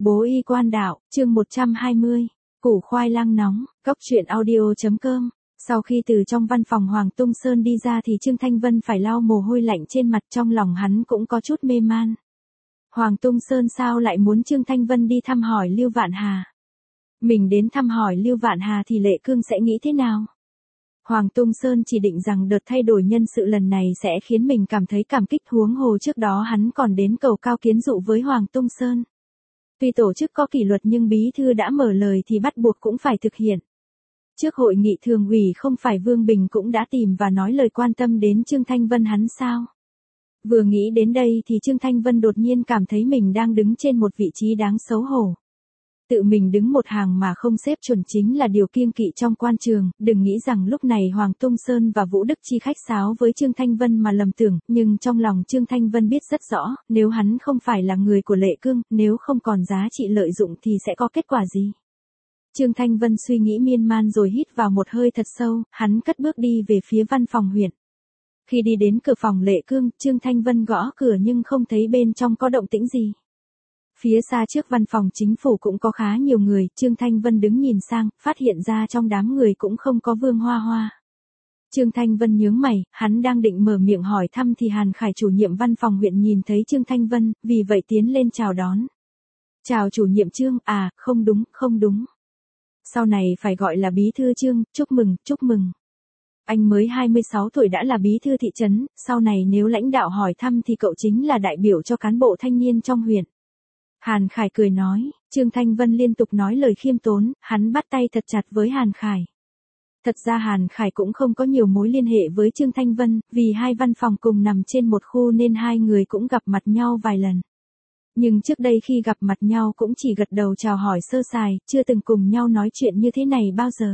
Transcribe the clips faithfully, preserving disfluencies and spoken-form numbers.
Bố y quan đạo, chương một trăm hai mươi, củ khoai lang nóng, cóc truyện audio.com. Sau khi từ trong văn phòng Hoàng Tung Sơn đi ra thì Trương Thanh Vân phải lau mồ hôi lạnh trên mặt, trong lòng hắn cũng có chút mê man. Hoàng Tung Sơn sao lại muốn Trương Thanh Vân đi thăm hỏi Lưu Vạn Hà? Mình đến thăm hỏi Lưu Vạn Hà thì Lệ Cương sẽ nghĩ thế nào? Hoàng Tung Sơn chỉ định rằng đợt thay đổi nhân sự lần này sẽ khiến mình cảm thấy cảm kích, huống hồ trước đó hắn còn đến cầu cao kiến dụ với Hoàng Tung Sơn. Tuy tổ chức có kỷ luật nhưng bí thư đã mở lời thì bắt buộc cũng phải thực hiện. Trước hội nghị thường ủy không phải Vương Bình cũng đã tìm và nói lời quan tâm đến Trương Thanh Vân hắn sao? Vừa nghĩ đến đây thì Trương Thanh Vân đột nhiên cảm thấy mình đang đứng trên một vị trí đáng xấu hổ. Tự mình đứng một hàng mà không xếp chuẩn chính là điều kiêng kỵ trong quan trường, đừng nghĩ rằng lúc này Hoàng Tung Sơn và Vũ Đức Chi khách sáo với Trương Thanh Vân mà lầm tưởng, nhưng trong lòng Trương Thanh Vân biết rất rõ, nếu hắn không phải là người của Lệ Cương, nếu không còn giá trị lợi dụng thì sẽ có kết quả gì. Trương Thanh Vân suy nghĩ miên man rồi hít vào một hơi thật sâu, hắn cất bước đi về phía văn phòng huyện. Khi đi đến cửa phòng Lệ Cương, Trương Thanh Vân gõ cửa nhưng không thấy bên trong có động tĩnh gì. Phía xa trước văn phòng chính phủ cũng có khá nhiều người, Trương Thanh Vân đứng nhìn sang, phát hiện ra trong đám người cũng không có Vương Hoa Hoa. Trương Thanh Vân nhướng mày, hắn đang định mở miệng hỏi thăm thì Hàn Khải chủ nhiệm văn phòng huyện nhìn thấy Trương Thanh Vân, vì vậy tiến lên chào đón. Chào chủ nhiệm Trương, à, không đúng, không đúng. Sau này phải gọi là bí thư Trương, chúc mừng, chúc mừng. Anh mới hai mươi sáu tuổi đã là bí thư thị trấn, sau này nếu lãnh đạo hỏi thăm thì cậu chính là đại biểu cho cán bộ thanh niên trong huyện. Hàn Khải cười nói, Trương Thanh Vân liên tục nói lời khiêm tốn, hắn bắt tay thật chặt với Hàn Khải. Thật ra Hàn Khải cũng không có nhiều mối liên hệ với Trương Thanh Vân, vì hai văn phòng cùng nằm trên một khu nên hai người cũng gặp mặt nhau vài lần. Nhưng trước đây khi gặp mặt nhau cũng chỉ gật đầu chào hỏi sơ sài, chưa từng cùng nhau nói chuyện như thế này bao giờ.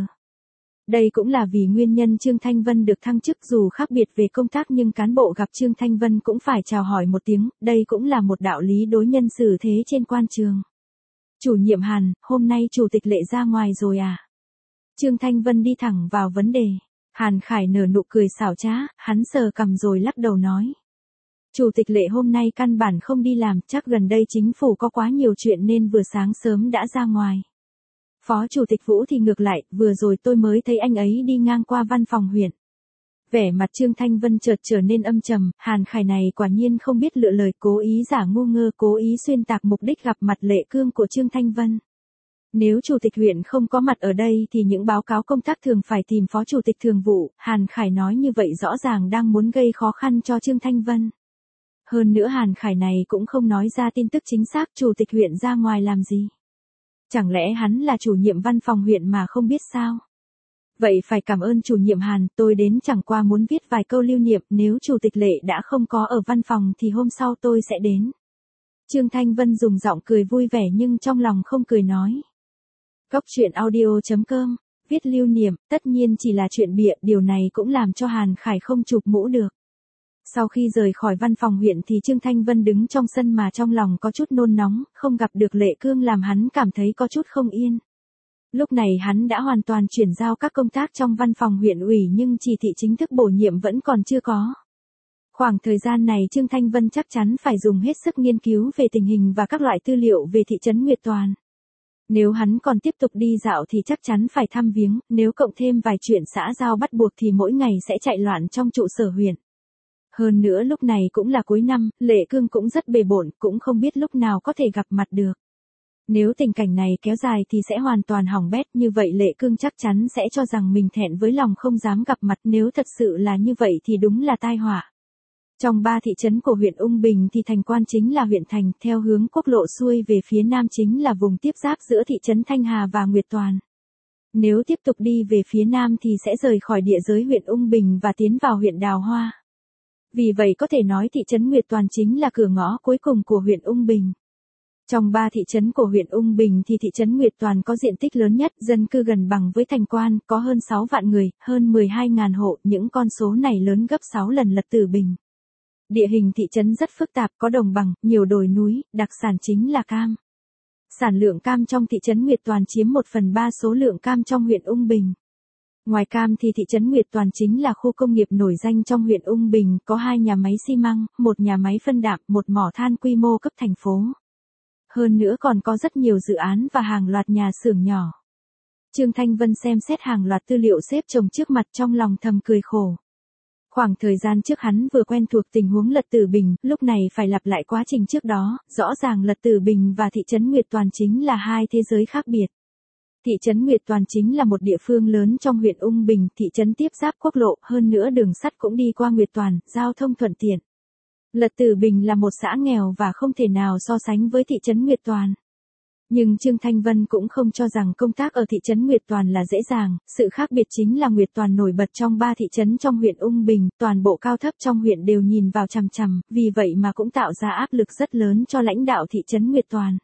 Đây cũng là vì nguyên nhân Trương Thanh Vân được thăng chức, dù khác biệt về công tác nhưng cán bộ gặp Trương Thanh Vân cũng phải chào hỏi một tiếng, đây cũng là một đạo lý đối nhân xử thế trên quan trường. Chủ nhiệm Hàn, hôm nay chủ tịch Lệ ra ngoài rồi à? Trương Thanh Vân đi thẳng vào vấn đề. Hàn Khải nở nụ cười xảo trá, hắn sờ cằm rồi lắc đầu nói. Chủ tịch Lệ hôm nay căn bản không đi làm, chắc gần đây chính phủ có quá nhiều chuyện nên vừa sáng sớm đã ra ngoài. Phó Chủ tịch Vũ thì ngược lại, vừa rồi tôi mới thấy anh ấy đi ngang qua văn phòng huyện. Vẻ mặt Trương Thanh Vân chợt trở nên âm trầm, Hàn Khải này quả nhiên không biết lựa lời, cố ý giả ngu ngơ, cố ý xuyên tạc mục đích gặp mặt Lệ Cương của Trương Thanh Vân. Nếu Chủ tịch huyện không có mặt ở đây thì những báo cáo công tác thường phải tìm Phó Chủ tịch Thường vụ, Hàn Khải nói như vậy rõ ràng đang muốn gây khó khăn cho Trương Thanh Vân. Hơn nữa Hàn Khải này cũng không nói ra tin tức chính xác Chủ tịch huyện ra ngoài làm gì. Chẳng lẽ hắn là chủ nhiệm văn phòng huyện mà không biết sao? Vậy phải cảm ơn chủ nhiệm Hàn, tôi đến chẳng qua muốn viết vài câu lưu niệm, nếu Chủ tịch Lệ đã không có ở văn phòng thì hôm sau tôi sẽ đến. Trương Thanh Vân dùng giọng cười vui vẻ nhưng trong lòng không cười nói. Cóc truyện audio.com, viết lưu niệm, tất nhiên chỉ là chuyện bịa, điều này cũng làm cho Hàn Khải không chụp mũ được. Sau khi rời khỏi văn phòng huyện thì Trương Thanh Vân đứng trong sân mà trong lòng có chút nôn nóng, không gặp được Lệ Cương làm hắn cảm thấy có chút không yên. Lúc này hắn đã hoàn toàn chuyển giao các công tác trong văn phòng huyện ủy nhưng chỉ thị chính thức bổ nhiệm vẫn còn chưa có. Khoảng thời gian này Trương Thanh Vân chắc chắn phải dùng hết sức nghiên cứu về tình hình và các loại tư liệu về thị trấn Nguyệt Toàn. Nếu hắn còn tiếp tục đi dạo thì chắc chắn phải thăm viếng, nếu cộng thêm vài chuyện xã giao bắt buộc thì mỗi ngày sẽ chạy loạn trong trụ sở huyện. Hơn nữa lúc này cũng là cuối năm, Lệ Cương cũng rất bề bộn, cũng không biết lúc nào có thể gặp mặt được. Nếu tình cảnh này kéo dài thì sẽ hoàn toàn hỏng bét, như vậy Lệ Cương chắc chắn sẽ cho rằng mình thẹn với lòng không dám gặp mặt, nếu thật sự là như vậy thì đúng là tai họa. Trong ba thị trấn của huyện Ung Bình thì thành quan chính là huyện Thành, theo hướng quốc lộ xuôi về phía nam chính là vùng tiếp giáp giữa thị trấn Thanh Hà và Nguyệt Toàn. Nếu tiếp tục đi về phía nam thì sẽ rời khỏi địa giới huyện Ung Bình và tiến vào huyện Đào Hoa. Vì vậy có thể nói thị trấn Nguyệt Toàn chính là cửa ngõ cuối cùng của huyện Ung Bình. Trong ba thị trấn của huyện Ung Bình thì thị trấn Nguyệt Toàn có diện tích lớn nhất, dân cư gần bằng với thành quan, có hơn sáu vạn người, hơn mười hai nghìn hộ, những con số này lớn gấp sáu lần Lật Tử Bình. Địa hình thị trấn rất phức tạp, có đồng bằng, nhiều đồi núi, đặc sản chính là cam. Sản lượng cam trong thị trấn Nguyệt Toàn chiếm một phần ba số lượng cam trong huyện Ung Bình. Ngoài cam thì thị trấn Nguyệt Toàn chính là khu công nghiệp nổi danh trong huyện Ung Bình, có hai nhà máy xi măng, một nhà máy phân đạm, một mỏ than quy mô cấp thành phố. Hơn nữa còn có rất nhiều dự án và hàng loạt nhà xưởng nhỏ. Trương Thanh Vân xem xét hàng loạt tư liệu xếp chồng trước mặt trong lòng thầm cười khổ. Khoảng thời gian trước hắn vừa quen thuộc tình huống Lật Tử Bình, lúc này phải lặp lại quá trình trước đó, rõ ràng Lật Tử Bình và thị trấn Nguyệt Toàn chính là hai thế giới khác biệt. Thị trấn Nguyệt Toàn chính là một địa phương lớn trong huyện Ung Bình, thị trấn tiếp giáp quốc lộ, hơn nữa đường sắt cũng đi qua Nguyệt Toàn, giao thông thuận tiện. Lật Tử Bình là một xã nghèo và không thể nào so sánh với thị trấn Nguyệt Toàn. Nhưng Trương Thanh Vân cũng không cho rằng công tác ở thị trấn Nguyệt Toàn là dễ dàng, sự khác biệt chính là Nguyệt Toàn nổi bật trong ba thị trấn trong huyện Ung Bình, toàn bộ cao thấp trong huyện đều nhìn vào chằm chằm, vì vậy mà cũng tạo ra áp lực rất lớn cho lãnh đạo thị trấn Nguyệt Toàn.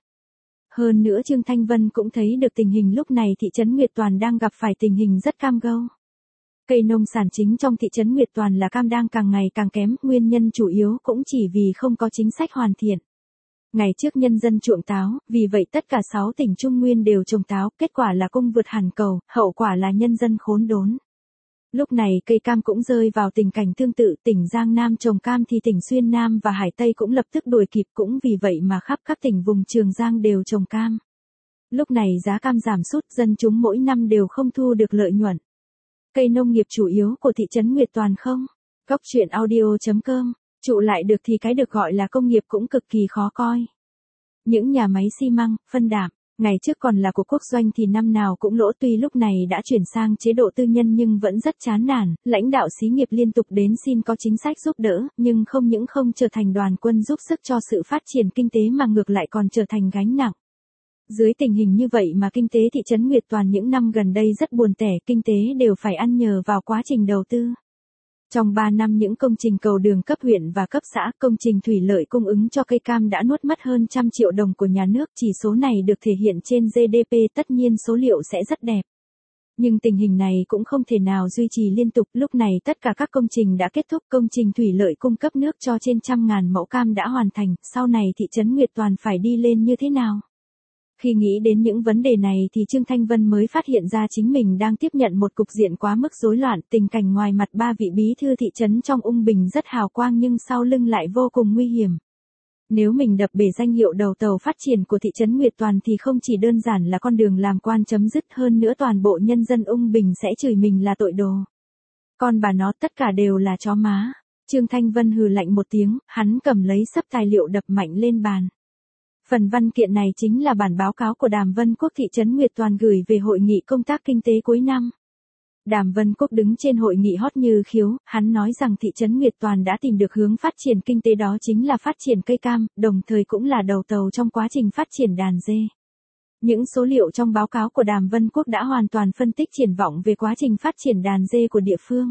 Hơn nữa Trương Thanh Vân cũng thấy được tình hình lúc này thị trấn Nguyệt Toàn đang gặp phải tình hình rất cam go. Cây nông sản chính trong thị trấn Nguyệt Toàn là cam đang càng ngày càng kém, nguyên nhân chủ yếu cũng chỉ vì không có chính sách hoàn thiện. Ngày trước nhân dân chuộng táo, vì vậy tất cả sáu tỉnh Trung Nguyên đều trồng táo, kết quả là cung vượt hẳn cầu, hậu quả là nhân dân khốn đốn. Lúc này cây cam cũng rơi vào tình cảnh tương tự, tỉnh Giang Nam trồng cam thì tỉnh Xuyên Nam và Hải Tây cũng lập tức đuổi kịp, cũng vì vậy mà khắp các tỉnh vùng Trường Giang đều trồng cam. Lúc này giá cam giảm sút, dân chúng mỗi năm đều không thu được lợi nhuận. Cây nông nghiệp chủ yếu của thị trấn Nguyệt Toàn không? Góc truyện audio chấm com, trụ lại được thì cái được gọi là công nghiệp cũng cực kỳ khó coi. Những nhà máy xi măng, phân đạm, ngày trước còn là của quốc doanh thì năm nào cũng lỗ, tuy lúc này đã chuyển sang chế độ tư nhân nhưng vẫn rất chán nản, lãnh đạo xí nghiệp liên tục đến xin có chính sách giúp đỡ, nhưng không những không trở thành đoàn quân giúp sức cho sự phát triển kinh tế mà ngược lại còn trở thành gánh nặng. Dưới tình hình như vậy mà kinh tế thị trấn Nguyệt Toàn những năm gần đây rất buồn tẻ, kinh tế đều phải ăn nhờ vào quá trình đầu tư. Trong ba năm những công trình cầu đường cấp huyện và cấp xã, công trình thủy lợi cung ứng cho cây cam đã nuốt mất hơn trăm triệu đồng của nhà nước, chỉ số này được thể hiện trên giê đê pê, tất nhiên số liệu sẽ rất đẹp. Nhưng tình hình này cũng không thể nào duy trì liên tục, lúc này tất cả các công trình đã kết thúc, công trình thủy lợi cung cấp nước cho trên trăm ngàn mẫu cam đã hoàn thành, sau này thị trấn Nguyệt Toàn phải đi lên như thế nào? Khi nghĩ đến những vấn đề này thì Trương Thanh Vân mới phát hiện ra chính mình đang tiếp nhận một cục diện quá mức rối loạn, tình cảnh ngoài mặt ba vị bí thư thị trấn trong Ung Bình rất hào quang nhưng sau lưng lại vô cùng nguy hiểm. Nếu mình đập bể danh hiệu đầu tàu phát triển của thị trấn Nguyệt Toàn thì không chỉ đơn giản là con đường làm quan chấm dứt, hơn nữa toàn bộ nhân dân Ung Bình sẽ chửi mình là tội đồ. Con bà nó tất cả đều là chó má. Trương Thanh Vân hừ lạnh một tiếng, hắn cầm lấy xấp tài liệu đập mạnh lên bàn. Phần văn kiện này chính là bản báo cáo của Đàm Vân Quốc thị trấn Nguyệt Toàn gửi về hội nghị công tác kinh tế cuối năm. Đàm Vân Quốc đứng trên hội nghị hót như khiếu, hắn nói rằng thị trấn Nguyệt Toàn đã tìm được hướng phát triển kinh tế, đó chính là phát triển cây cam, đồng thời cũng là đầu tàu trong quá trình phát triển đàn dê. Những số liệu trong báo cáo của Đàm Vân Quốc đã hoàn toàn phân tích triển vọng về quá trình phát triển đàn dê của địa phương.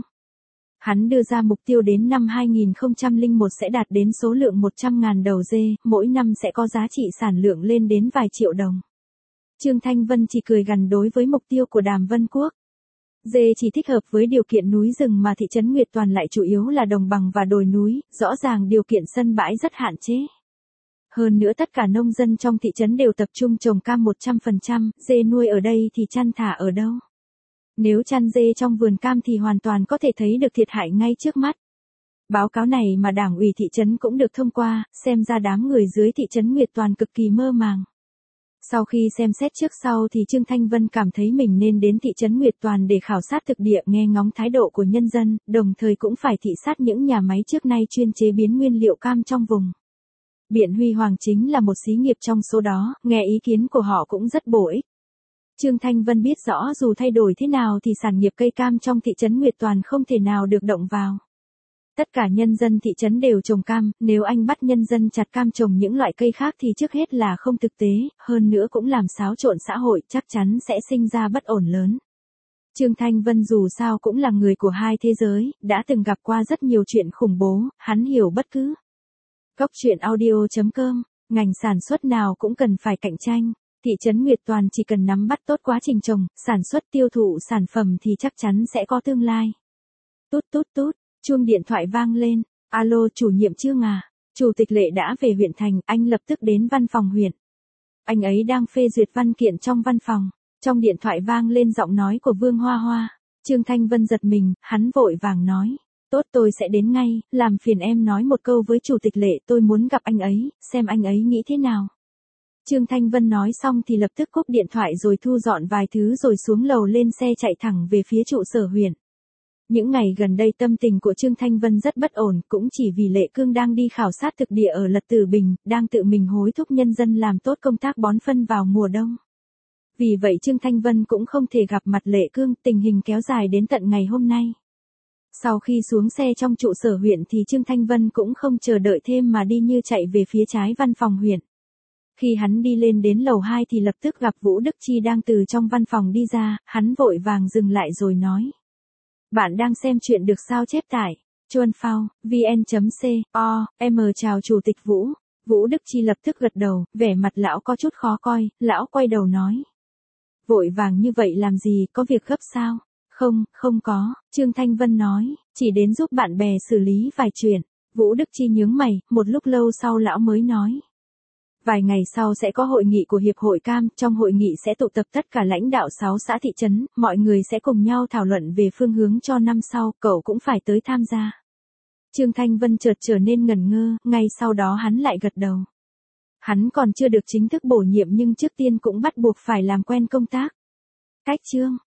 Hắn đưa ra mục tiêu đến năm hai nghìn không trăm lẻ một sẽ đạt đến số lượng một trăm ngàn đầu dê, mỗi năm sẽ có giá trị sản lượng lên đến vài triệu đồng. Trương Thanh Vân chỉ cười gằn đối với mục tiêu của Đàm Vân Quốc. Dê chỉ thích hợp với điều kiện núi rừng mà thị trấn Nguyệt Toàn lại chủ yếu là đồng bằng và đồi núi, rõ ràng điều kiện sân bãi rất hạn chế. Hơn nữa tất cả nông dân trong thị trấn đều tập trung trồng cam một trăm phần trăm, dê nuôi ở đây thì chăn thả ở đâu? Nếu chăn dê trong vườn cam thì hoàn toàn có thể thấy được thiệt hại ngay trước mắt. Báo cáo này mà đảng ủy thị trấn cũng được thông qua, xem ra đám người dưới thị trấn Nguyệt Toàn cực kỳ mơ màng. Sau khi xem xét trước sau thì Trương Thanh Vân cảm thấy mình nên đến thị trấn Nguyệt Toàn để khảo sát thực địa, nghe ngóng thái độ của nhân dân, đồng thời cũng phải thị sát những nhà máy trước nay chuyên chế biến nguyên liệu cam trong vùng. Biện Huy Hoàng chính là một xí nghiệp trong số đó, nghe ý kiến của họ cũng rất bổ ích. Trương Thanh Vân biết rõ dù thay đổi thế nào thì sản nghiệp cây cam trong thị trấn Nguyệt Toàn không thể nào được động vào. Tất cả nhân dân thị trấn đều trồng cam, nếu anh bắt nhân dân chặt cam trồng những loại cây khác thì trước hết là không thực tế, hơn nữa cũng làm xáo trộn xã hội, chắc chắn sẽ sinh ra bất ổn lớn. Trương Thanh Vân dù sao cũng là người của hai thế giới, đã từng gặp qua rất nhiều chuyện khủng bố, hắn hiểu bất cứ. Góc truyện audio chấm com, ngành sản xuất nào cũng cần phải cạnh tranh. Thị trấn Nguyệt Toàn chỉ cần nắm bắt tốt quá trình trồng, sản xuất tiêu thụ sản phẩm thì chắc chắn sẽ có tương lai. Tút tút tút, chuông điện thoại vang lên. Alo, chủ nhiệm Trương à? Chủ tịch Lệ đã về huyện thành, anh lập tức đến văn phòng huyện. Anh ấy đang phê duyệt văn kiện trong văn phòng. Trong điện thoại vang lên giọng nói của Vương Hoa Hoa. Trương Thanh Vân giật mình, hắn vội vàng nói. Tốt, tôi sẽ đến ngay, làm phiền em nói một câu với chủ tịch Lệ, tôi muốn gặp anh ấy, xem anh ấy nghĩ thế nào. Trương Thanh Vân nói xong thì lập tức cúp điện thoại rồi thu dọn vài thứ rồi xuống lầu lên xe chạy thẳng về phía trụ sở huyện. Những ngày gần đây tâm tình của Trương Thanh Vân rất bất ổn, cũng chỉ vì Lệ Cương đang đi khảo sát thực địa ở Lật Tử Bình, đang tự mình hối thúc nhân dân làm tốt công tác bón phân vào mùa đông. Vì vậy Trương Thanh Vân cũng không thể gặp mặt Lệ Cương, tình hình kéo dài đến tận ngày hôm nay. Sau khi xuống xe trong trụ sở huyện thì Trương Thanh Vân cũng không chờ đợi thêm mà đi như chạy về phía trái văn phòng huyện. Khi hắn đi lên đến lầu hai thì lập tức gặp Vũ Đức Chi đang từ trong văn phòng đi ra, hắn vội vàng dừng lại rồi nói. Bạn đang xem chuyện được sao chép tải, chuan phao, vn.co, m chào Chủ tịch Vũ. Vũ Đức Chi lập tức gật đầu, vẻ mặt lão có chút khó coi, lão quay đầu nói. Vội vàng như vậy làm gì, có việc gấp sao? Không, không có, Trương Thanh Vân nói, chỉ đến giúp bạn bè xử lý vài chuyện. Vũ Đức Chi nhướng mày, một lúc lâu sau lão mới nói. Vài ngày sau sẽ có hội nghị của Hiệp hội Cam, trong hội nghị sẽ tụ tập tất cả lãnh đạo sáu xã thị trấn, mọi người sẽ cùng nhau thảo luận về phương hướng cho năm sau, cậu cũng phải tới tham gia. Trương Thanh Vân chợt trở nên ngẩn ngơ, ngay sau đó hắn lại gật đầu. Hắn còn chưa được chính thức bổ nhiệm nhưng trước tiên cũng bắt buộc phải làm quen công tác. Cách chương